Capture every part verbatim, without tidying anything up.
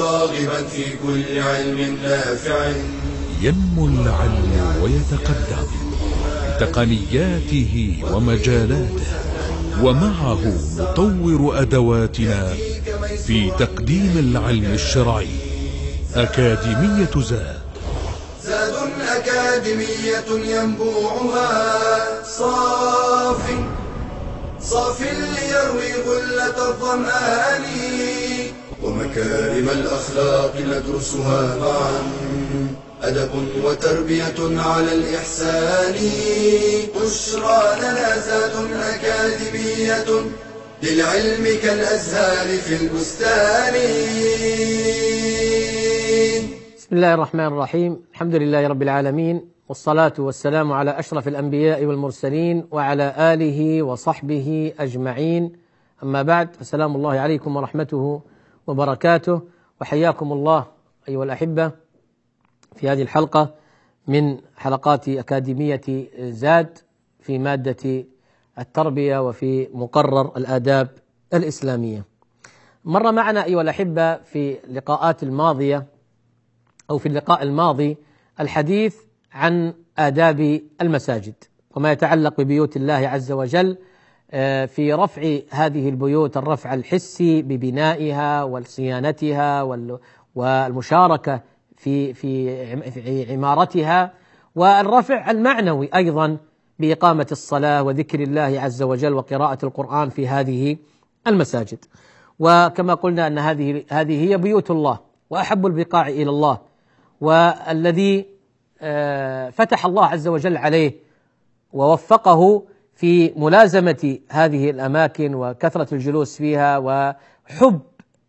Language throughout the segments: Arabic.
راغبا في كل علم نافع. ينمو العلم ويتقدم بتقنياته ومجالاته، ومعه نطور أدواتنا في تقديم العلم الشرعي. أكاديمية زاد، زاد أكاديمية ينبوعها صاف صاف ليروي غلة الظمآن، ومكارم الأخلاق ندرسها معا، أدب وتربية على الإحسان. بشرى لنا زاد أكاديمية للعلم كالأزهار في البستان. بسم الله الرحمن الرحيم. الحمد لله رب العالمين، والصلاة والسلام على أشرف الأنبياء والمرسلين وعلى آله وصحبه أجمعين. أما بعد، فسلام الله عليكم ورحمته وبركاته، وحياكم الله أيها الأحبة في هذه الحلقة من حلقات أكاديمية زاد في مادة التربية وفي مقرر الآداب الإسلامية. مر معنا أيها الأحبة في اللقاءات الماضية أو في اللقاء الماضي الحديث عن آداب المساجد وما يتعلق ببيوت الله عز وجل في رفع هذه البيوت الرفع الحسي ببنائها وصيانتها والمشاركة في في عمارتها، والرفع المعنوي أيضا بإقامة الصلاة وذكر الله عز وجل وقراءة القرآن في هذه المساجد. وكما قلنا أن هذه هذه هي بيوت الله وأحب البقاع إلى الله، والذي فتح الله عز وجل عليه ووفقه في ملازمة هذه الأماكن وكثرة الجلوس فيها وحب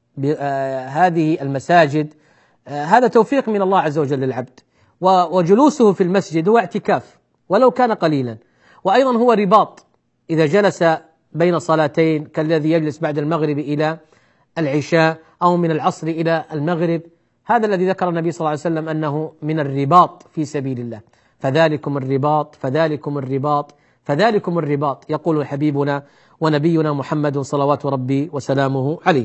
هذه المساجد، هذا توفيق من الله عز وجل للعبد. وجلوسه في المسجد هو اعتكاف ولو كان قليلا، وأيضا هو رباط إذا جلس بين صلاتين كالذي يجلس بعد المغرب إلى العشاء أو من العصر إلى المغرب. هذا الذي ذكر النبي صلى الله عليه وسلم أنه من الرباط في سبيل الله. فذلكم الرباط فذلكم الرباط فذلكم الرباط، يقول حبيبنا ونبينا محمد صلوات ربي وسلامه عليه.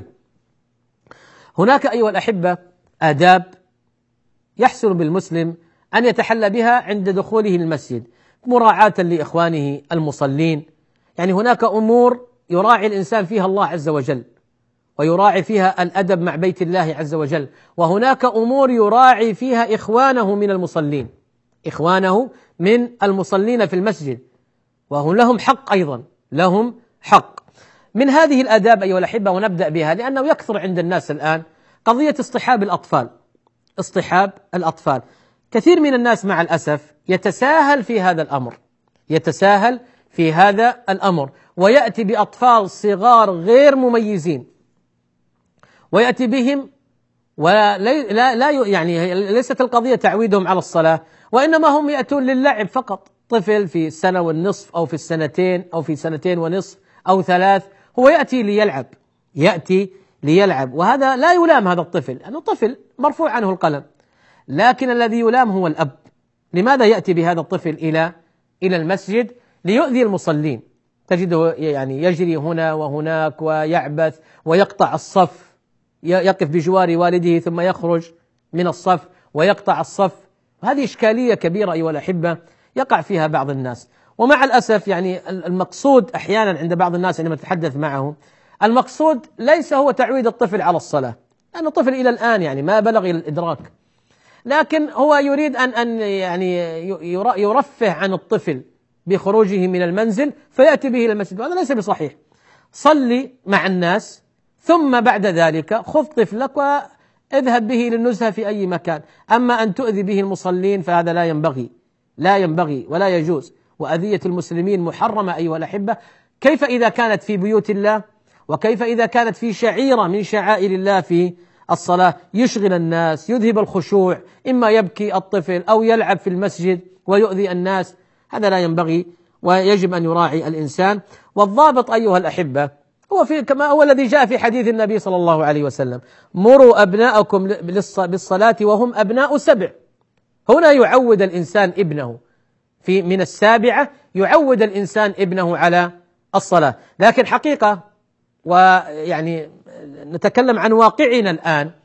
هناك أيها الأحبة آداب يحسن بالمسلم أن يتحلى بها عند دخوله المسجد مراعاة لإخوانه المصلين. يعني هناك أمور يراعي الإنسان فيها الله عز وجل ويراعي فيها الأدب مع بيت الله عز وجل، وهناك أمور يراعي فيها إخوانه من المصلين إخوانه من المصلين في المسجد، وهم لهم حق أيضا لهم حق. من هذه الآداب أيها الأحبة، ونبدأ بها لأنه يكثر عند الناس الآن، قضية اصطحاب الأطفال. اصطحاب الأطفال، كثير من الناس مع الأسف يتساهل في هذا الأمر يتساهل في هذا الأمر ويأتي بأطفال صغار غير مميزين، ويأتي بهم ولا لا لا يعني ليست القضية تعويدهم على الصلاة، وإنما هم يأتون للعب فقط. طفل في سنة والنصف أو في السنتين أو في سنتين ونصف أو ثلاث، هو يأتي ليلعب يأتي ليلعب وهذا لا يلام هذا الطفل لأنه طفل مرفوع عنه القلم، لكن الذي يلام هو الأب. لماذا يأتي بهذا الطفل إلى إلى المسجد؟ ليؤذي المصلين. تجده يعني يجري هنا وهناك ويعبث ويقطع الصف، يقف بجوار والده ثم يخرج من الصف ويقطع الصف. هذه إشكالية كبيرة أيها الأحبة يقع فيها بعض الناس. ومع الأسف يعني المقصود أحيانا عند بعض الناس عندما تتحدث معهم، المقصود ليس هو تعويد الطفل على الصلاة، لأن الطفل إلى الآن يعني ما بلغ إلى الإدراك، لكن هو يريد أن أن يعني يرفه عن الطفل بخروجه من المنزل فيأتي به إلى المسجد، وهذا ليس بصحيح. صلي مع الناس ثم بعد ذلك خذ طفلك واذهب به للنزهة في أي مكان. أما أن تؤذي به المصلين فهذا لا ينبغي لا ينبغي ولا يجوز، وأذية المسلمين محرمة أيها الأحبة. كيف إذا كانت في بيوت الله، وكيف إذا كانت في شعيرة من شعائر الله في الصلاة، يشغل الناس يذهب الخشوع، إما يبكي الطفل أو يلعب في المسجد ويؤذي الناس. هذا لا ينبغي ويجب أن يراعي الإنسان. والضابط أيها الأحبة هو في كما هو الذي جاء في حديث النبي صلى الله عليه وسلم: مروا أبناءكم بالصلاة وهم أبناء سبع. هنا يعود الإنسان ابنه في من السابعة، يعود الإنسان ابنه على الصلاة. لكن حقيقة ويعني نتكلم عن واقعنا الآن،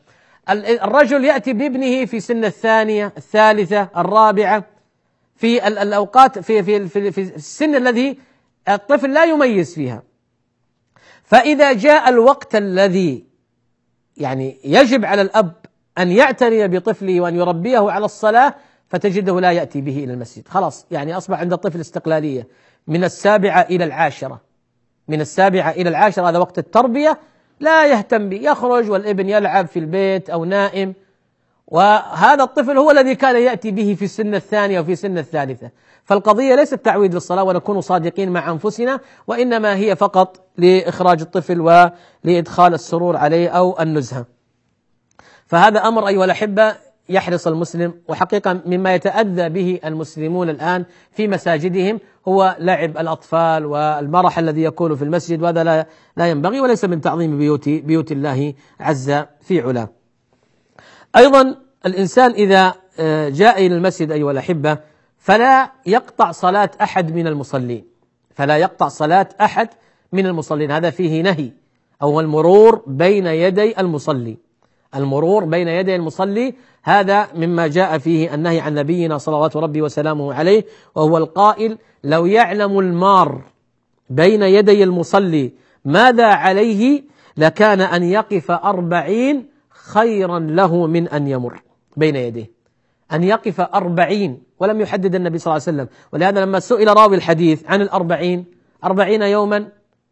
الرجل يأتي بابنه في سن الثانية الثالثة الرابعة، في الأوقات في في في, في السن الذي الطفل لا يميز فيها. فإذا جاء الوقت الذي يعني يجب على الأب أن يعتني بطفله وأن يربيه على الصلاة، فتجده لا يأتي به إلى المسجد. خلاص يعني أصبح عند الطفل استقلالية من السابعة إلى العاشرة، من السابعة إلى العاشرة هذا وقت التربية، لا يهتم به، يخرج والابن يلعب في البيت أو نائم. وهذا الطفل هو الذي كان يأتي به في السن الثانية وفي سن الثالثة. فالقضية ليست تعويد للصلاة، ونكون صادقين مع أنفسنا، وإنما هي فقط لإخراج الطفل ولإدخال السرور عليه أو النزهة. فهذا أمر أيها الأحبة يحرص المسلم، وحقيقة مما يتأذى به المسلمون الآن في مساجدهم هو لعب الأطفال والمرح الذي يكون في المسجد، وهذا لا لا ينبغي وليس من تعظيم بيوت بيوت الله عز في علاه. أيضا الإنسان إذا جاء إلى المسجد أيها الأحبة فلا يقطع صلاة أحد من المصلين، فلا يقطع صلاة أحد من المصلين، هذا فيه نهي، أو المرور بين يدي المصلي. المرور بين يدي المصلي هذا مما جاء فيه النهي عن نبينا صلوات ربي وسلامه عليه، وهو القائل: لو يعلم المار بين يدي المصلي ماذا عليه لكان أن يقف أربعين خيرا له من أن يمر بين يديه. أن يقف أربعين، ولم يحدد النبي صلى الله عليه وسلم. ولهذا لما سئل راوي الحديث عن الأربعين أربعين يوما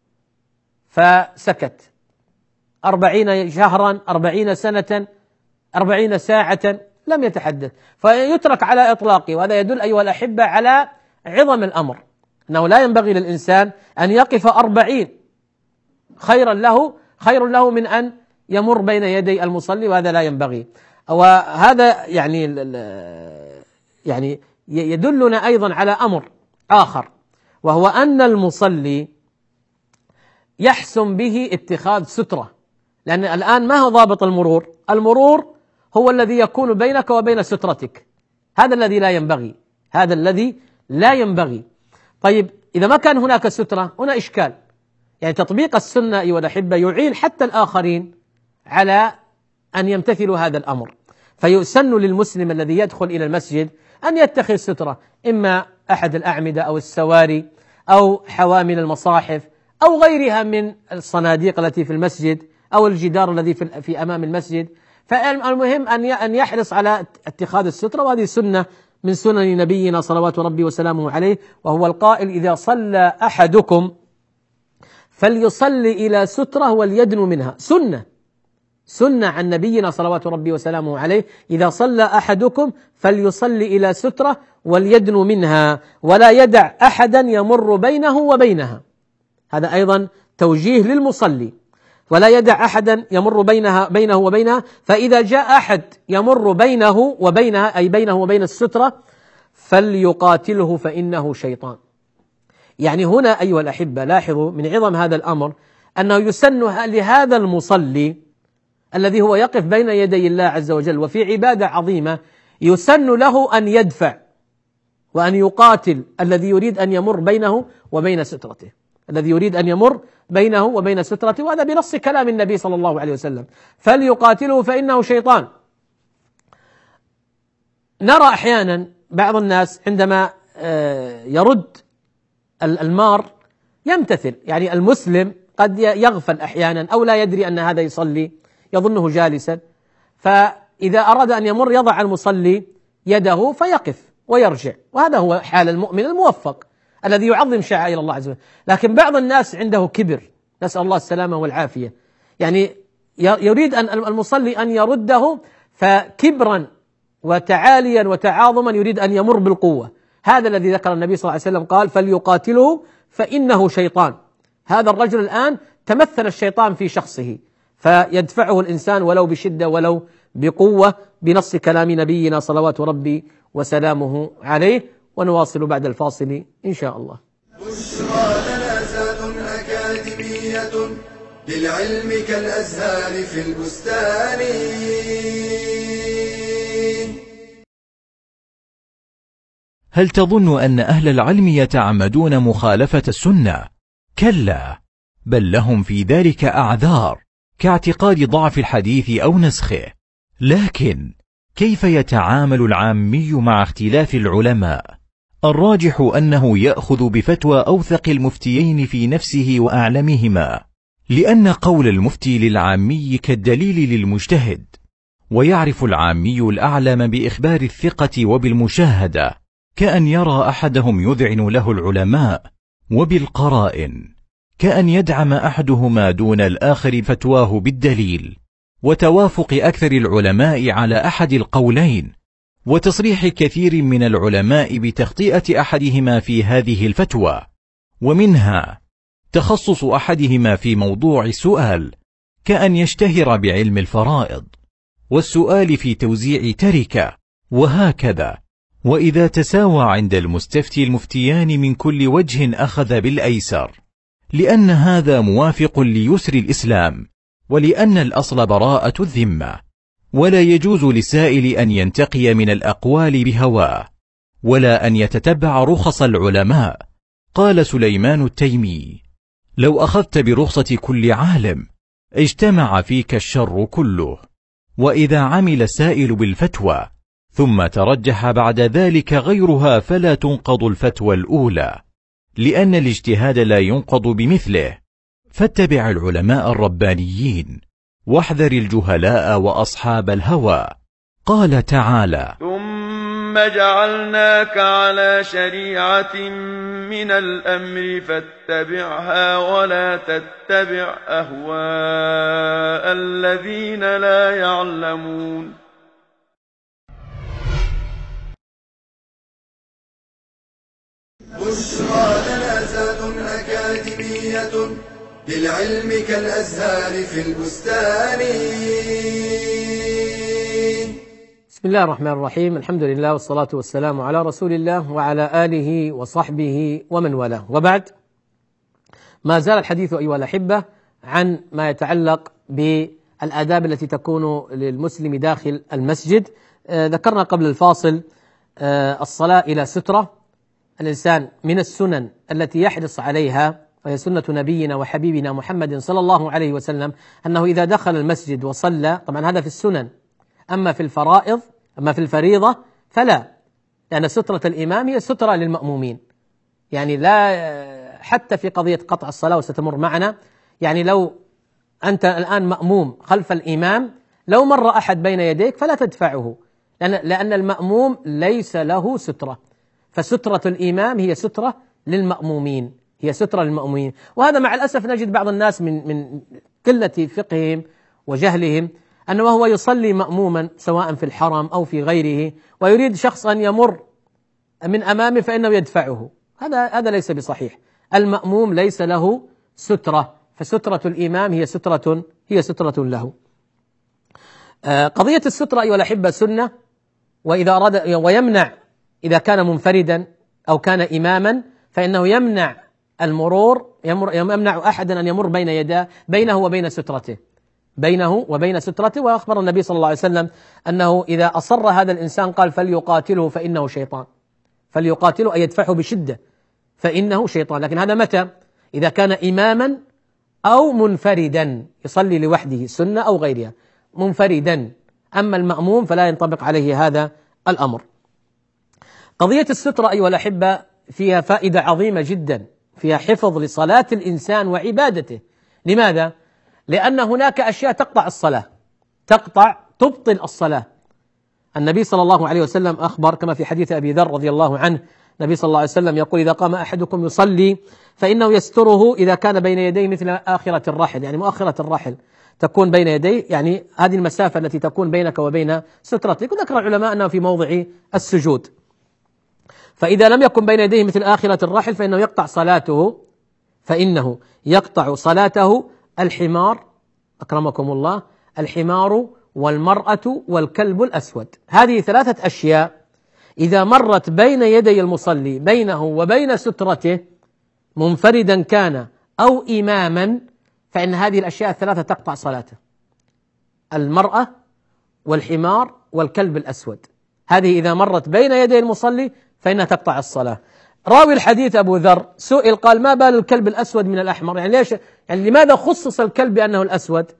فسكت، أربعين شهرا، أربعين سنة، أربعين ساعة، لم يتحدث، فيترك على إطلاقه. وهذا يدل أيها الأحبة على عظم الأمر، أنه لا ينبغي للإنسان أن يقف أربعين، خيرا له خير له من أن يمر بين يدي المصلي، وهذا لا ينبغي. وهذا يعني يعني يدلنا أيضا على أمر آخر، وهو أن المصلي يحسن به اتخاذ سترة. لأن الآن ما هو ضابط المرور؟ المرور هو الذي يكون بينك وبين سترتك، هذا الذي لا ينبغي، هذا الذي لا ينبغي. طيب إذا ما كان هناك سترة هنا إشكال. يعني تطبيق السنة أيها الأحبة يعين حتى الآخرين على أن يمتثلوا هذا الأمر. فيسن للمسلم الذي يدخل إلى المسجد أن يتخذ سترة، إما أحد الأعمدة أو السواري أو حوامل المصاحف أو غيرها من الصناديق التي في المسجد أو الجدار الذي في, في أمام المسجد. فالمهم أن يحرص على اتخاذ السترة، وهذه سنة من سنن نبينا صلوات ربي وسلامه عليه، وهو القائل: إذا صلى أحدكم فليصلي إلى سترة وليدنو منها. سنة سنة عن نبينا صلوات ربي وسلامه عليه: إذا صلى أحدكم فليصلي إلى سترة وليدنو منها ولا يدع أحدا يمر بينه وبينها. هذا أيضا توجيه للمصلي، ولا يدع أحدا يمر بينها بينه وبينها. فإذا جاء أحد يمر بينه وبينها، أي بينه وبين السترة، فليقاتله فإنه شيطان. يعني هنا أيها الأحبة لاحظوا من عظم هذا الأمر أنه يسن لهذا المصلي الذي هو يقف بين يدي الله عز وجل وفي عبادة عظيمة، يسن له أن يدفع وأن يقاتل الذي يريد أن يمر بينه وبين سترته، الذي يريد أن يمر بينه وبين سترته. وهذا بنص كلام النبي صلى الله عليه وسلم: فليقاتله فإنه شيطان. نرى أحيانا بعض الناس عندما يرد المار يمتثل، يعني المسلم قد يغفل أحيانا أو لا يدري أن هذا يصلي، يظنه جالسا، فإذا أراد أن يمر يضع المصلي يده فيقف ويرجع، وهذا هو حال المؤمن الموفق الذي يعظم شعائر الله عز وجل. لكن بعض الناس عنده كبر، نسأل الله السلامة والعافية، يعني يريد أن المصلي أن يرده، فكبرا وتعاليا وتعاظما يريد أن يمر بالقوة. هذا الذي ذكر النبي صلى الله عليه وسلم، قال: فليقاتله فإنه شيطان. هذا الرجل الآن تمثل الشيطان في شخصه، فيدفعه الإنسان ولو بشدة ولو بقوة، بنص كلام نبينا صلوات ربي وسلامه عليه. ونواصل بعد الفاصل إن شاء الله. بشرى لنا زاد أكاديمية للعلم كالأزهار في البستان. هل تظن أن أهل العلم يتعمدون مخالفة السنة؟ كلا، بل لهم في ذلك أعذار، كاعتقاد ضعف الحديث أو نسخه، لكن كيف يتعامل العامي مع اختلاف العلماء؟ الراجح أنه يأخذ بفتوى أوثق المفتيين في نفسه وأعلمهما، لأن قول المفتي للعامي كالدليل للمجتهد، ويعرف العامي الأعلم بإخبار الثقة وبالمشاهدة، كأن يرى أحدهم يذعن له العلماء، وبالقرائن كأن يدعم أحدهما دون الآخر فتواه بالدليل، وتوافق أكثر العلماء على أحد القولين، وتصريح كثير من العلماء بتخطئة أحدهما في هذه الفتوى، ومنها تخصص أحدهما في موضوع السؤال، كأن يشتهر بعلم الفرائض والسؤال في توزيع تركة، وهكذا. وإذا تساوى عند المستفتي المفتيان من كل وجه أخذ بالأيسر، لأن هذا موافق ليسر الإسلام، ولأن الأصل براءة الذمة، ولا يجوز للسائل أن ينتقي من الأقوال بهواه، ولا أن يتتبع رخص العلماء. قال سليمان التيمي: لو أخذت برخصة كل عالم اجتمع فيك الشر كله. وإذا عمل السائل بالفتوى ثم ترجح بعد ذلك غيرها فلا تنقض الفتوى الأولى، لأن الاجتهاد لا ينقض بمثله. فاتبع العلماء الربانيين، واحذر الجهلاء وأصحاب الهوى. قال تعالى: ثم جعلناك على شريعة من الأمر فاتبعها ولا تتبع أهواء الذين لا يعلمون. بشرى لنا زاد أكاديمية للعلم كالأزهار في البستان. بسم الله الرحمن الرحيم، الحمد لله والصلاة والسلام على رسول الله وعلى آله وصحبه ومن والاه، وبعد. ما زال الحديث أيها الأحبة عن ما يتعلق بالآداب التي تكون للمسلم داخل المسجد. آه ذكرنا قبل الفاصل آه الصلاة إلى سترة. الإنسان من السنن التي يحرص عليها، وهي سنة نبينا وحبيبنا محمد صلى الله عليه وسلم، أنه إذا دخل المسجد وصلى، طبعا هذا في السنن، أما في الفرائض أما في الفريضة فلا، لأن سترة الإمام هي سترة للمأمومين. يعني لا، حتى في قضية قطع الصلاة وستمر معنا، يعني لو أنت الآن مأموم خلف الإمام، لو مر أحد بين يديك فلا تدفعه، لأن, لأن المأموم ليس له سترة، فسترة الإمام هي سترة للمأمومين، هي سترة للمأمومين. وهذا مع الأسف نجد بعض الناس من من قلة فقههم وجهلهم أنه هو يصلي مأموما سواء في الحرم أو في غيره، ويريد شخص أن يمر من أمامه فإنه يدفعه. هذا هذا ليس بصحيح. المأموم ليس له سترة، فسترة الإمام هي سترة هي سترة له. قضية السترة أيها الأحبة سنة، وإذا أراد ويمنع إذا كان منفردا أو كان إماما فإنه يمنع المرور، يمر يمنع أحدا أن يمر بين يداه بينه وبين سترته بينه وبين سترته. وأخبر النبي صلى الله عليه وسلم أنه إذا أصر هذا الإنسان قال: فليقاتله فإنه شيطان. فليقاتله أي يدفعه بشدة، فإنه شيطان. لكن هذا متى؟ إذا كان إماما أو منفردا يصلي لوحده سنة أو غيرها، منفردا. أما المأموم فلا ينطبق عليه هذا الأمر. قضية السترة أيها الأحبة فيها فائدة عظيمة جدا، فيها حفظ لصلاة الإنسان وعبادته. لماذا؟ لأن هناك أشياء تقطع الصلاة، تقطع تبطل الصلاة. النبي صلى الله عليه وسلم أخبر كما في حديث أبي ذر رضي الله عنه، النبي صلى الله عليه وسلم يقول: إذا قام أحدكم يصلي فإنه يستره إذا كان بين يديه مثل آخرة الرحل، يعني مؤخرة الرحل تكون بين يديه، يعني هذه المسافة التي تكون بينك وبين سترتك. وذكر العلماء أنه في موضع السجود. فإذا لم يكن بين يديه مثل آخرة الرحل فإنه يقطع صلاته فإنه يقطع صلاته الحمار، أكرمكم الله، الحمار والمرأة والكلب الأسود. هذه ثلاثة أشياء إذا مرت بين يدي المصلي بينه وبين سترته منفردا كان أو إماما، فإن هذه الأشياء الثلاثة تقطع صلاته: المرأة والحمار والكلب الأسود. هذه إذا مرت بين يدي المصلي فإنها تقطع الصلاة. راوي الحديث أبو ذر سئل قال: ما بال الكلب الأسود من الأحمر؟ يعني ليش؟ يعني لماذا خصص الكلب بأنه الأسود؟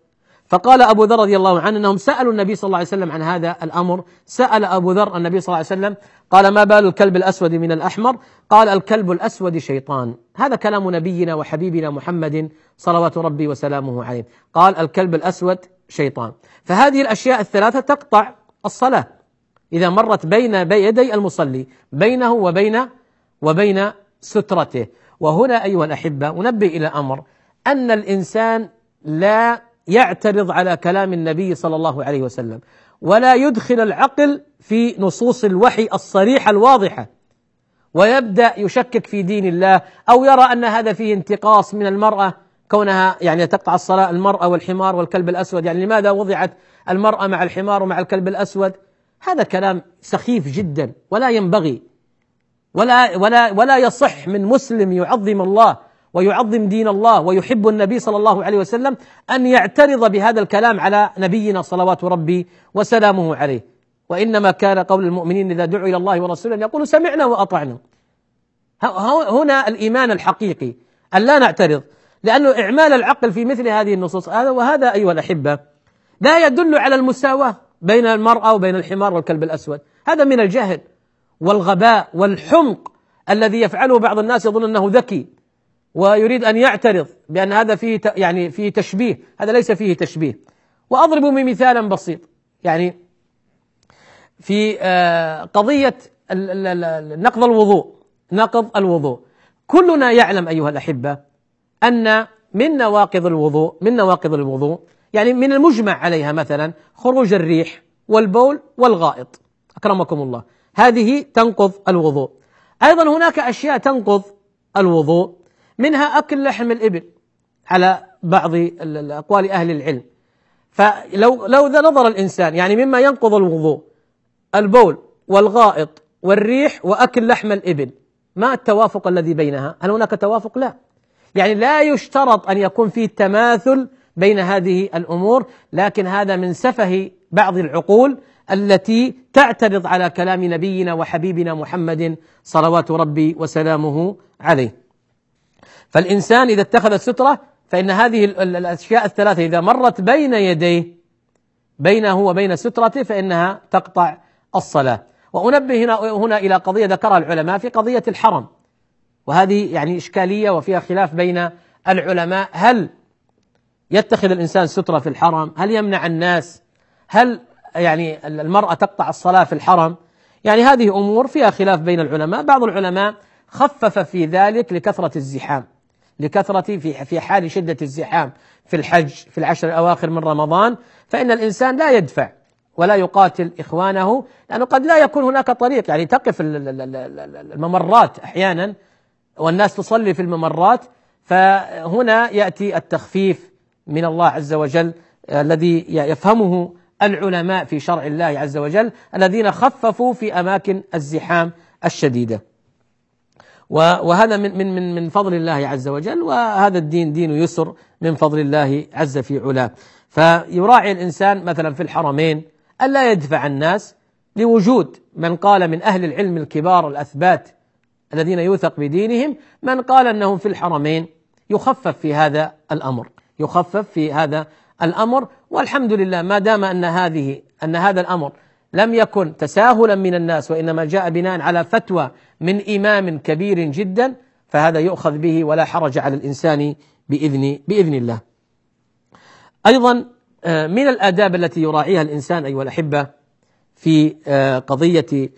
فقال أبو ذر رضي الله عنه أنهم سألوا النبي صلى الله عليه وسلم عن هذا الأمر. سأل أبو ذر النبي صلى الله عليه وسلم قال: ما بال الكلب الأسود من الأحمر؟ قال: الكلب الأسود شيطان. هذا كلام نبينا وحبيبنا محمد صلوات ربي وسلامه عليه، قال: الكلب الأسود شيطان. فهذه الأشياء الثلاثة تقطع الصلاة إذا مرت بين يدي المصلي، بينه وبين وبين سترته. وهنا أيها الأحبة أنبه إلى أمر، أن الإنسان لا يعترض على كلام النبي صلى الله عليه وسلم، ولا يدخل العقل في نصوص الوحي الصريحة الواضحة ويبدأ يشكك في دين الله، أو يرى أن هذا فيه انتقاص من المرأة كونها يعني تقطع الصلاة، المرأة والحمار والكلب الأسود، يعني لماذا وضعت المرأة مع الحمار ومع الكلب الأسود؟ هذا كلام سخيف جدا، ولا ينبغي ولا ولا ولا يصح من مسلم يعظم الله ويعظم دين الله ويحب النبي صلى الله عليه وسلم أن يعترض بهذا الكلام على نبينا صلوات ربي وسلامه عليه. وإنما كان قول المؤمنين إذا دعوا إلى الله ورسوله أن يقولوا سمعنا وأطعنا. هنا الإيمان الحقيقي أن لا نعترض، لأنه إعمال العقل في مثل هذه النصوص هذا وهذا أيها الأحبة لا يدل على المساواة بين المرأة وبين الحمار والكلب الأسود. هذا من الجهل والغباء والحمق الذي يفعله بعض الناس، يظن أنه ذكي ويريد أن يعترض بأن هذا فيه يعني فيه تشبيه. هذا ليس فيه تشبيه. وأضرب مثالا بسيط، يعني في قضية نقض الوضوء نقض الوضوء كلنا يعلم أيها الأحبة أن من نواقض الوضوء من نواقض الوضوء يعني من المجمع عليها مثلا خروج الريح والبول والغائط، أكرمكم الله، هذه تنقض الوضوء. أيضا هناك أشياء تنقض الوضوء، منها أكل لحم الإبل على بعض أقوال أهل العلم. فلو لو نظر الإنسان يعني مما ينقض الوضوء البول والغائط والريح وأكل لحم الإبل، ما التوافق الذي بينها؟ هل هناك توافق؟ لا. يعني لا يشترط أن يكون فيه تماثل بين هذه الأمور، لكن هذا من سفه بعض العقول التي تعترض على كلام نبينا وحبيبنا محمد صلوات ربي وسلامه عليه. فالإنسان إذا اتخذ سترة فإن هذه الأشياء الثلاثة إذا مرت بين يديه بينه وبين سترته فإنها تقطع الصلاة. وأنبه هنا, هنا إلى قضية ذكرها العلماء في قضية الحرم، وهذه يعني إشكالية وفيها خلاف بين العلماء. هل يتخذ الإنسان سترة في الحرم؟ هل يمنع الناس؟ هل يعني المرأة تقطع الصلاة في الحرم؟ يعني هذه أمور فيها خلاف بين العلماء. بعض العلماء خفف في ذلك لكثرة الزحام، لكثرة في في حال شدة الزحام في الحج في العشر الأواخر من رمضان، فإن الإنسان لا يدفع ولا يقاتل إخوانه، لأنه قد لا يكون هناك طريق، يعني تقف الممرات أحيانا والناس تصلي في الممرات. فهنا يأتي التخفيف من الله عز وجل الذي يفهمه العلماء في شرع الله عز وجل، الذين خففوا في أماكن الزحام الشديدة. وهذا من من من من فضل الله عز وجل، وهذا الدين دين يسر من فضل الله عز في علاه. فيراعي الإنسان مثلا في الحرمين ألا يدفع الناس، لوجود من قال من أهل العلم الكبار الأثبات الذين يوثق بدينهم، من قال أنهم في الحرمين يخفف في هذا الأمر يخفف في هذا الأمر. والحمد لله ما دام أن هذه أن هذا الأمر لم يكن تساهلا من الناس، وإنما جاء بناء على فتوى من إمام كبير جدا، فهذا يؤخذ به ولا حرج على الإنسان بإذن بإذن الله. أيضا من الآداب التي يراعيها الإنسان أيها الأحبة في قضية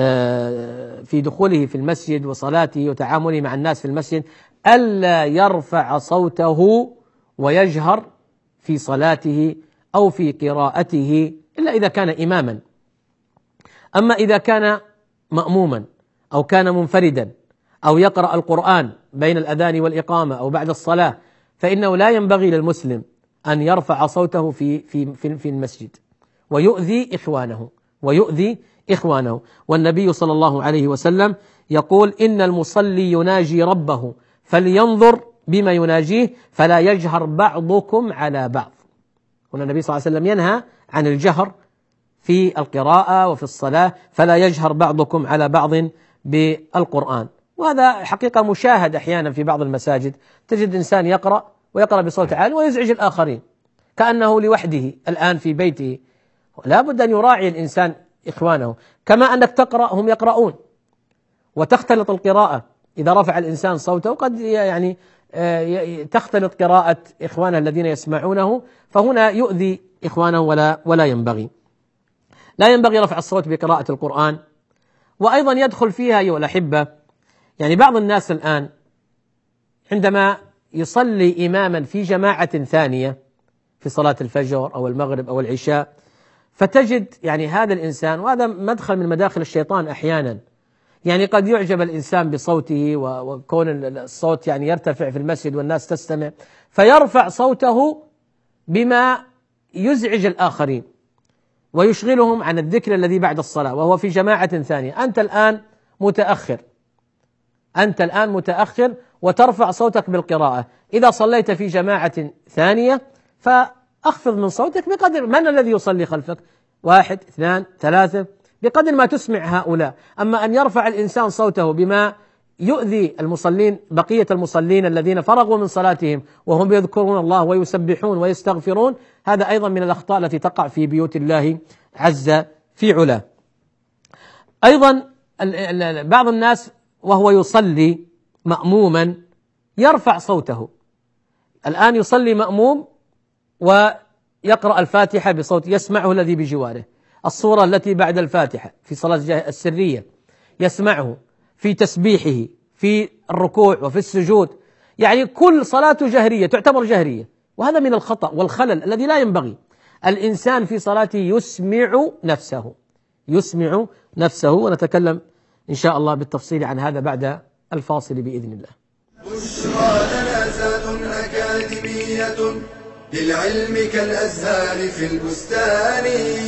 في دخوله في المسجد وصلاته وتعامله مع الناس في المسجد ألا يرفع صوته ويجهر في صلاته أو في قراءته إلا إذا كان إماما. أما إذا كان مأموما أو كان منفردا أو يقرأ القرآن بين الأذان والإقامة أو بعد الصلاة، فإنه لا ينبغي للمسلم أن يرفع صوته في في في, في المسجد ويؤذي إخوانه ويؤذي إخوانه. والنبي صلى الله عليه وسلم يقول: إن المصلي يناجي ربه فلينظر بما يناجيه فلا يجهر بعضكم على بعض. هنا النبي صلى الله عليه وسلم ينهى عن الجهر في القراءة وفي الصلاة، فلا يجهر بعضكم على بعض بالقرآن. وهذا حقيقة مشاهد أحيانا في بعض المساجد، تجد إنسان يقرأ ويقرأ بصوت عالي ويزعج الآخرين، كأنه لوحده الآن في بيته. لا بد أن يراعي الإنسان إخوانه، كما أنك تقرأ هم يقرؤون وتختلط القراءة. إذا رفع الإنسان صوته قد يعني تختلط قراءة إخوانه الذين يسمعونه، فهنا يؤذي إخوانه ولا ولا ينبغي. لا ينبغي رفع الصوت بقراءة القرآن. وأيضا يدخل فيها أيها الأحبة، يعني بعض الناس الآن عندما يصلي إماما في جماعة ثانية في صلاة الفجر أو المغرب أو العشاء، فتجد يعني هذا الإنسان، وهذا مدخل من مداخل الشيطان أحيانا، يعني قد يعجب الإنسان بصوته وكون الصوت يعني يرتفع في المسجد والناس تستمع، فيرفع صوته بما يزعج الآخرين ويشغلهم عن الذكر الذي بعد الصلاة وهو في جماعة ثانية. أنت الآن متأخر أنت الآن متأخر وترفع صوتك بالقراءة. إذا صليت في جماعة ثانية فأخفض من صوتك بقدر من الذي يصلي خلفك، واحد اثنان ثلاثة، بقدر ما تسمع هؤلاء. أما أن يرفع الإنسان صوته بما يؤذي المصلين بقية المصلين الذين فرغوا من صلاتهم وهم يذكرون الله ويسبحون ويستغفرون، هذا أيضا من الأخطاء التي تقع في بيوت الله عز في علاه. أيضا بعض الناس وهو يصلي مأموما يرفع صوته. الآن يصلي مأموم ويقرأ الفاتحة بصوت يسمعه الذي بجواره، الصورة التي بعد الفاتحة في صلاة السرية يسمعه، في تسبيحه، في الركوع وفي السجود، يعني كل صلاته جهرية تعتبر جهرية. وهذا من الخطأ والخلل الذي لا ينبغي. الإنسان في صلاته يسمع نفسه يسمع نفسه ونتكلم إن شاء الله بالتفصيل عن هذا بعد الفاصل بإذن الله. بشرى جنازات أكاديمية للعلم كالأزهار في البستان.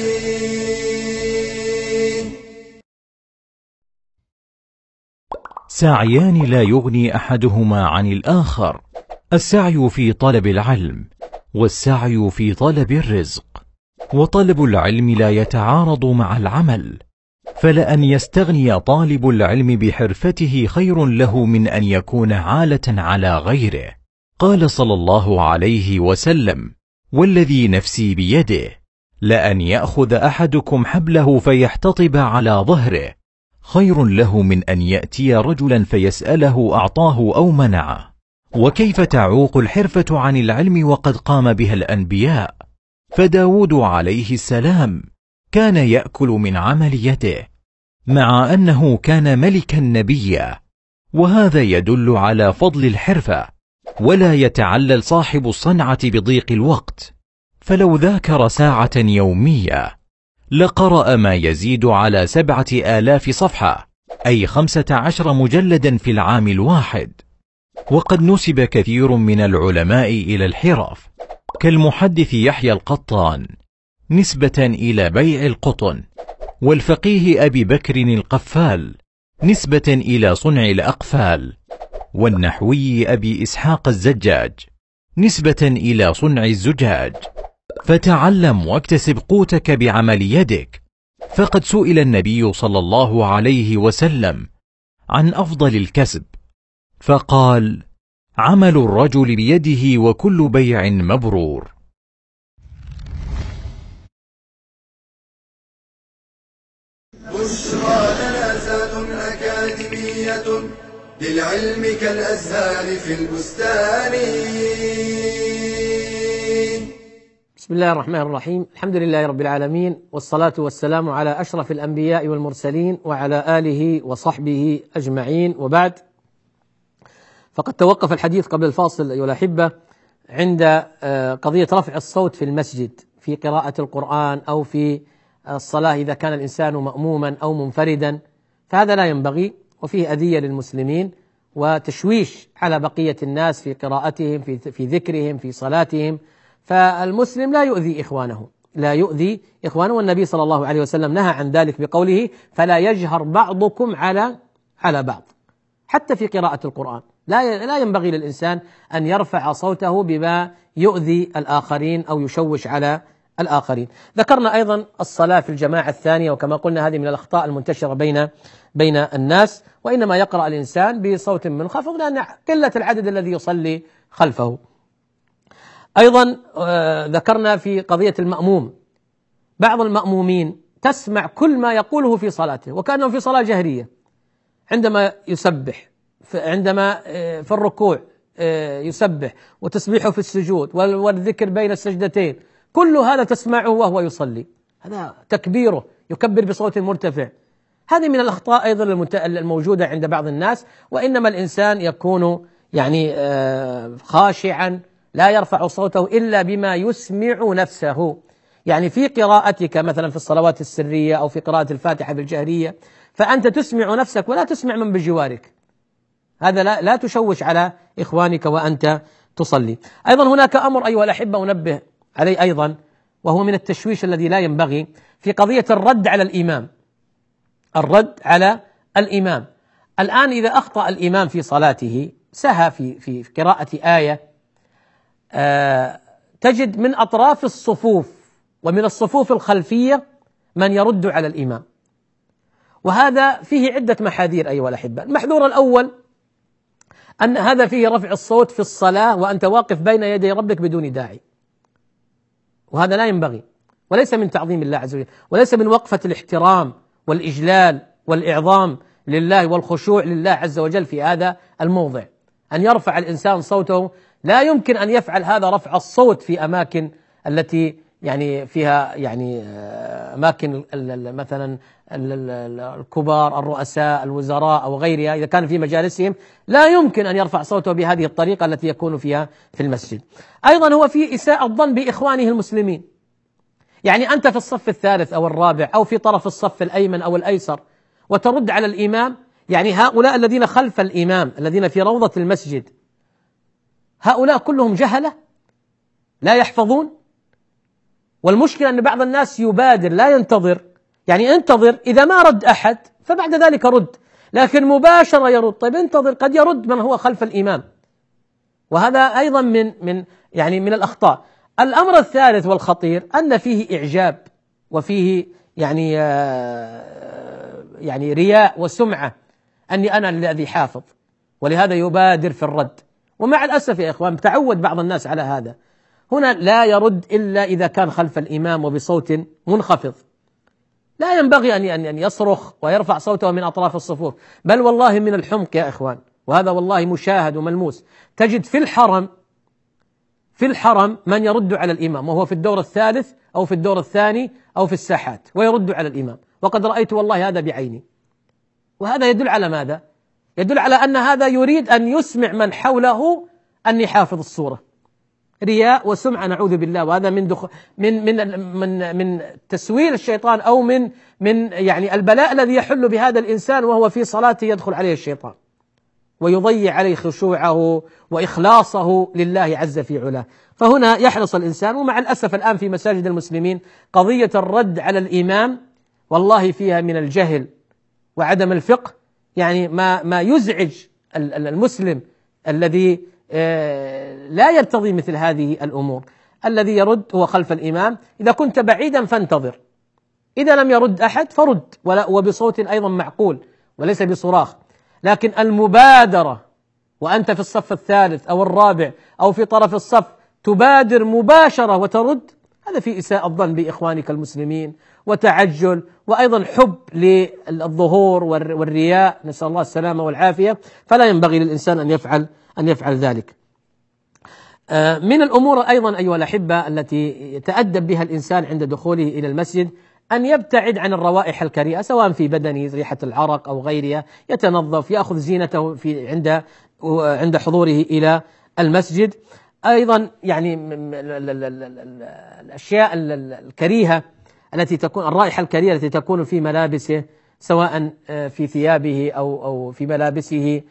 سعيان لا يغني أحدهما عن الآخر، السعي في طلب العلم والسعي في طلب الرزق. وطلب العلم لا يتعارض مع العمل، فلأن يستغني طالب العلم بحرفته خير له من أن يكون عالة على غيره. قال صلى الله عليه وسلم: والذي نفسي بيده لأن يأخذ أحدكم حبله فيحتطب على ظهره خير له من أن يأتي رجلا فيسأله أعطاه أو منعه. وكيف تعوق الحرفة عن العلم وقد قام بها الأنبياء؟ فداود عليه السلام كان يأكل من عمل يده مع أنه كان ملكا نبيا، وهذا يدل على فضل الحرفة. ولا يتعلل صاحب الصنعة بضيق الوقت، فلو ذاكر ساعة يومية لقرأ ما يزيد على سبعة آلاف صفحة، أي خمسة عشر مجلدا في العام الواحد. وقد نسب كثير من العلماء إلى الحرف، كالمحدث يحيى القطان نسبة إلى بيع القطن، والفقيه أبي بكر القفال نسبة إلى صنع الأقفال، والنحوي أبي إسحاق الزجاج نسبة إلى صنع الزجاج. فتعلم واكتسب قوتك بعمل يدك. فقد سئل النبي صلى الله عليه وسلم عن أفضل الكسب، فقال: عمل الرجل بيده وكل بيع مبرور. بشرى جنازات أكاديمية للعلم كالأزهار في البستان. بسم الله الرحمن الرحيم، الحمد لله رب العالمين، والصلاة والسلام على أشرف الأنبياء والمرسلين وعلى آله وصحبه أجمعين، وبعد. فقد توقف الحديث قبل الفاصل أيها الأحبة عند قضية رفع الصوت في المسجد في قراءة القرآن أو في الصلاة إذا كان الإنسان مأموما أو منفردا، فهذا لا ينبغي، وفيه أذية للمسلمين وتشويش على بقية الناس في قراءتهم في, في ذكرهم في صلاتهم. فالمسلم لا يؤذي إخوانه لا يؤذي إخوانه والنبي صلى الله عليه وسلم نهى عن ذلك بقوله: فلا يجهر بعضكم على على بعض. حتى في قراءة القرآن لا لا ينبغي للإنسان أن يرفع صوته بما يؤذي الآخرين أو يشوش على الآخرين. ذكرنا أيضا الصلاة في الجماعة الثانية، وكما قلنا هذه من الأخطاء المنتشرة بين بين الناس، وإنما يقرأ الإنسان بصوت منخفض لأن قلة العدد الذي يصلي خلفه. أيضا ذكرنا في قضية المأموم، بعض المأمومين تسمع كل ما يقوله في صلاته وكأنه في صلاة جهرية، عندما يسبح، عندما في الركوع يسبح، وتسبيحه في السجود، والذكر بين السجدتين، كل هذا تسمعه وهو يصلي، هذا تكبيره يكبر بصوت مرتفع. هذه من الأخطاء أيضا الموجودة عند بعض الناس. وإنما الإنسان يكون يعني خاشعا لا يرفع صوته إلا بما يسمع نفسه، يعني في قراءتك مثلا في الصلوات السرية أو في قراءة الفاتحة بالجهرية، فأنت تسمع نفسك ولا تسمع من بجوارك، هذا لا, لا تشوش على إخوانك وأنت تصلي. أيضا هناك أمر أيها الأحبة أنبه عليه أيضا، وهو من التشويش الذي لا ينبغي، في قضية الرد على الإمام. الرد على الإمام الآن إذا أخطأ الإمام في صلاته، سهى في في قراءة آية، آه تجد من أطراف الصفوف ومن الصفوف الخلفية من يرد على الإمام، وهذا فيه عدة محاذير أيها الأحبة. المحذور الأول أن هذا فيه رفع الصوت في الصلاة وأنت واقف بين يدي ربك بدون داعي، وهذا لا ينبغي، وليس من تعظيم الله عز وجل، وليس من وقفة الاحترام والإجلال والإعظام لله والخشوع لله عز وجل في هذا الموضع، أن يرفع الإنسان صوته. لا يمكن أن يفعل هذا رفع الصوت في أماكن التي يعني فيها يعني أماكن مثلا الكبار، الرؤساء، الوزراء أو غيرها، إذا كان في مجالسهم لا يمكن أن يرفع صوته بهذه الطريقة التي يكون فيها في المسجد. أيضا هو في إساءة الظن بإخوانه المسلمين، يعني أنت في الصف الثالث أو الرابع أو في طرف الصف الأيمن أو الأيسر وترد على الإمام، يعني هؤلاء الذين خلف الإمام الذين في روضة المسجد، هؤلاء كلهم جهلة لا يحفظون. والمشكلة أن بعض الناس يبادر لا ينتظر، يعني انتظر إذا ما رد أحد فبعد ذلك رد، لكن مباشرة يرد. طيب انتظر، قد يرد من هو خلف الإمام، وهذا أيضا من من يعني من الأخطاء. الأمر الثالث والخطير أن فيه إعجاب وفيه يعني يعني رياء وسمعة أني أنا الذي حافظ، ولهذا يبادر في الرد. ومع الأسف يا إخوان تعود بعض الناس على هذا، هنا لا يرد إلا إذا كان خلف الإمام وبصوت منخفض، لا ينبغي أن أن يصرخ ويرفع صوته من أطراف الصفوف، بل والله من الحمق يا إخوان، وهذا والله مشاهد وملموس، تجد في الحرم في الحرم من يرد على الإمام وهو في الدور الثالث أو في الدور الثاني أو في الساحات ويرد على الإمام، وقد رأيت والله هذا بعيني. وهذا يدل على ماذا؟ يدل على أن هذا يريد أن يسمع من حوله أني حافظ الصورة، رياء وسمعة نعوذ بالله. وهذا من دخ... من من من من تسويل الشيطان، أو من من يعني البلاء الذي يحل بهذا الإنسان وهو في صلاته، يدخل عليه الشيطان ويضيع عليه خشوعه وإخلاصه لله عز في علاه. فهنا يحرص الإنسان. ومع الأسف الآن في مساجد المسلمين قضية الرد على الإمام والله فيها من الجهل وعدم الفقه، يعني ما ما يزعج المسلم الذي لا يرتضي مثل هذه الأمور. الذي يرد هو خلف الإمام، إذا كنت بعيدا فانتظر، إذا لم يرد أحد فرد، وبصوت أيضا معقول وليس بصراخ. لكن المبادرة وأنت في الصف الثالث أو الرابع أو في طرف الصف تبادر مباشرة وترد، هذا في إساءة الظن بإخوانك المسلمين وتعجل، وأيضا حب للظهور والرياء، نسأل الله السلامة والعافية. فلا ينبغي للإنسان أن يفعل أن يفعل ذلك. من الأمور أيضا أيها الأحبة التي يتأدب بها الإنسان عند دخوله إلى المسجد أن يبتعد عن الروائح الكريهة، سواء في بدنه ريحة العرق أو غيرها، يتنظف، يأخذ زينته في عند عند حضوره إلى المسجد. أيضا يعني الأشياء الكريهة التي تكون، الرائحة الكريهة التي تكون في ملابسه، سواء في ثيابه أو أو في ملابسه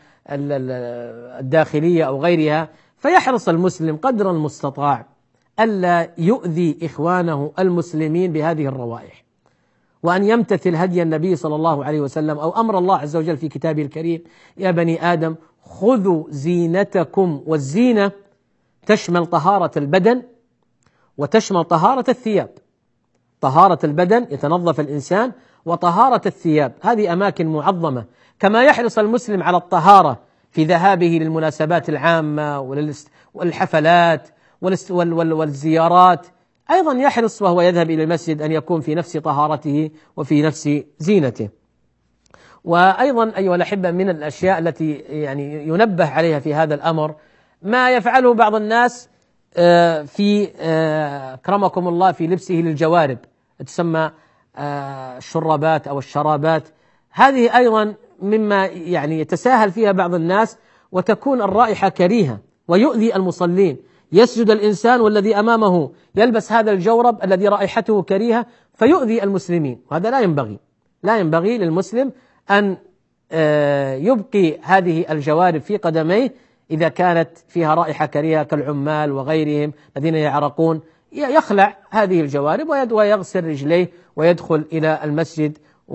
الداخلية أو غيرها، فيحرص المسلم قدر المستطاع ألا يؤذي إخوانه المسلمين بهذه الروائح، وأن يمتثل هدي النبي صلى الله عليه وسلم أو أمر الله عز وجل في كتابه الكريم: يا بني آدم خذوا زينتكم. والزينة تشمل طهارة البدن وتشمل طهارة الثياب. طهارة البدن يتنظف الإنسان، وطهارة الثياب هذه أماكن معظمة. كما يحرص المسلم على الطهارة في ذهابه للمناسبات العامة والحفلات والزيارات أيضا يحرص وهو يذهب إلى المسجد أن يكون في نفس طهارته وفي نفس زينته. وأيضا أيها الأحبة من الأشياء التي يعني ينبه عليها في هذا الأمر ما يفعله بعض الناس في أكرمكم الله في لبسه للجوارب، تسمى الشرابات أو الشرابات، هذه أيضا مما يعني يتساهل فيها بعض الناس وتكون الرائحة كريهة ويؤذي المصلين. يسجد الإنسان والذي أمامه يلبس هذا الجورب الذي رائحته كريهة فيؤذي المسلمين، وهذا لا ينبغي. لا ينبغي للمسلم أن يبقي هذه الجوارب في قدميه إذا كانت فيها رائحة كريهة كالعمال وغيرهم الذين يعرقون، يخلع هذه الجوارب ويغسل رجليه ويدخل إلى المسجد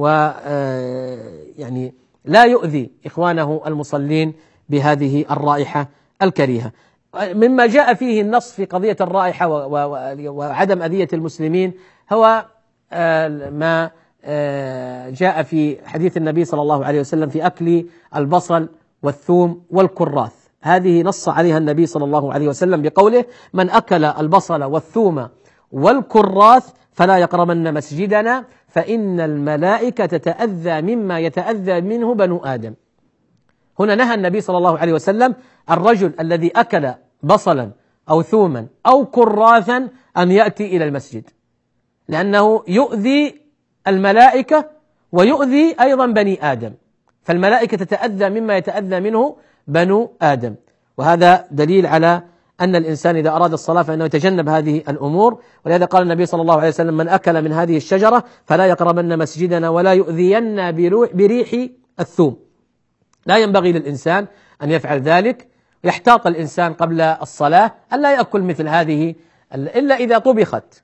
ويعني لا يؤذي إخوانه المصلين بهذه الرائحة الكريهة. مما جاء فيه النص في قضية الرائحة وعدم أذية المسلمين هو ما جاء في حديث النبي صلى الله عليه وسلم في أكل البصل والثوم والكراث، هذه نص عليها النبي صلى الله عليه وسلم بقوله: من أكل البصل والثوم والكراث فلا يقربن مسجدنا فإن الملائكة تتأذى مما يتأذى منه بنو آدم. هنا نهى النبي صلى الله عليه وسلم الرجل الذي أكل بصلا أو ثوما أو كراثا أن يأتي إلى المسجد، لأنه يؤذي الملائكة ويؤذي أيضا بني آدم، فالملائكة تتأذى مما يتأذى منه بنو آدم. وهذا دليل على أن الإنسان إذا أراد الصلاة فإنه يتجنب هذه الأمور، ولهذا قال النبي صلى الله عليه وسلم: من أكل من هذه الشجرة فلا يقربن مسجدنا ولا يؤذين بريح الثوم. لا ينبغي للإنسان أن يفعل ذلك، يحتاط الإنسان قبل الصلاة ألا يأكل مثل هذه إلا إذا طبخت.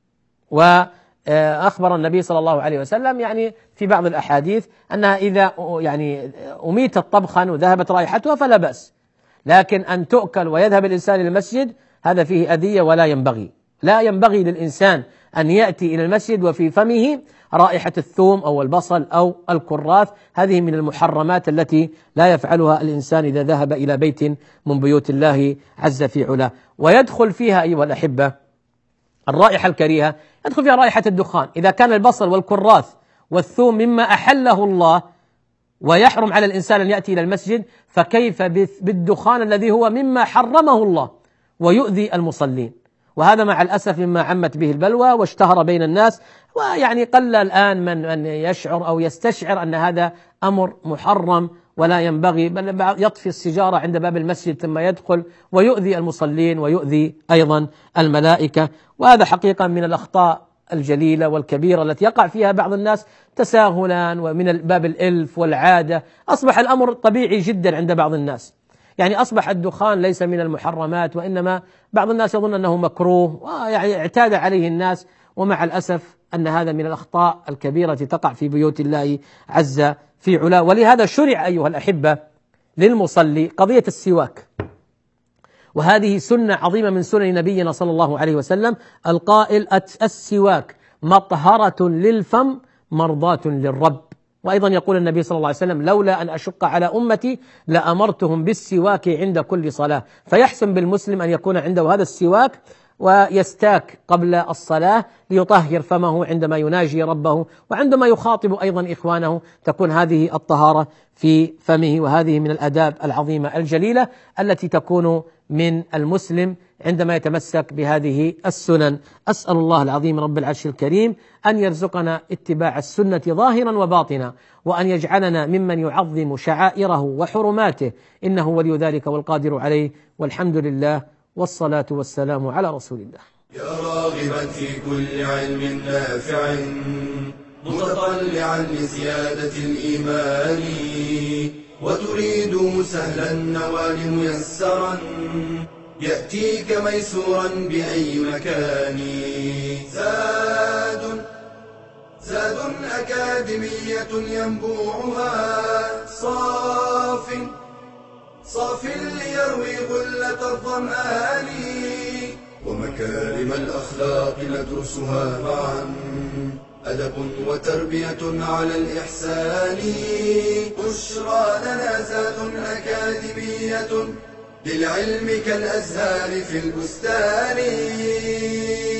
وأخبر النبي صلى الله عليه وسلم يعني في بعض الأحاديث أنها إذا يعني أميتت طبخا وذهبت رائحتها فلا بأس، لكن أن تؤكل ويذهب الإنسان إلى المسجد هذا فيه أذية ولا ينبغي. لا ينبغي للإنسان أن يأتي إلى المسجد وفي فمه رائحة الثوم أو البصل أو الكراث، هذه من المحرمات التي لا يفعلها الإنسان إذا ذهب إلى بيت من بيوت الله عز في علاه. ويدخل فيها أيها الأحبة الرائحة الكريهة، يدخل فيها رائحة الدخان. إذا كان البصل والكراث والثوم مما أحله الله ويحرم على الإنسان أن يأتي إلى المسجد، فكيف بالدخان الذي هو مما حرمه الله ويؤذي المصلين؟ وهذا مع الأسف مما عمت به البلوى واشتهر بين الناس، ويعني قل الآن من من يشعر أو يستشعر أن هذا أمر محرم ولا ينبغي، بل يطفي السيجارة عند باب المسجد ثم يدخل ويؤذي المصلين ويؤذي أيضا الملائكة. وهذا حقيقة من الأخطاء الجليلة والكبيرة التي يقع فيها بعض الناس تساهلا ومن باب الإلف والعادة. أصبح الأمر طبيعي جدا عند بعض الناس، يعني أصبح الدخان ليس من المحرمات، وإنما بعض الناس يظن أنه مكروه ويعني اعتاد عليه الناس، ومع الأسف أن هذا من الأخطاء الكبيرة تقع في بيوت الله عز في علاه. ولهذا شرع أيها الأحبة للمصلي قضية السواك، وهذه سنة عظيمة من سنن نبينا صلى الله عليه وسلم القائل: السواك مطهرة للفم مرضاة للرب. وأيضا يقول النبي صلى الله عليه وسلم: لولا أن أشق على أمتي لأمرتهم بالسواك عند كل صلاة. فيحسن بالمسلم أن يكون عنده هذا السواك ويستاك قبل الصلاة ليطهر فمه عندما يناجي ربه، وعندما يخاطب أيضا إخوانه تكون هذه الطهارة في فمه. وهذه من الآداب العظيمة الجليلة التي تكون من المسلم عندما يتمسك بهذه السنن. أسأل الله العظيم رب العرش الكريم أن يرزقنا اتباع السنة ظاهرا وباطنا، وأن يجعلنا ممن يعظم شعائره وحرماته، إنه ولي ذلك والقادر عليه، والحمد لله والصلاة والسلام على رسول الله. يا راغبا في كل علم نافع متطلعا لزيادة الإيمان، وتريد سهلا النوال ميسرا يأتيك ميسورا بأي مكان. زاد زاد أكاديمية ينبوعها صاف صاف ليروي غلة الظمآن، ومكارم الأخلاق ندرسها معا، أدب وتربية على الإحسان. بشرى لنا زاد أكاديمية بالعلم كالأزهار في البستان.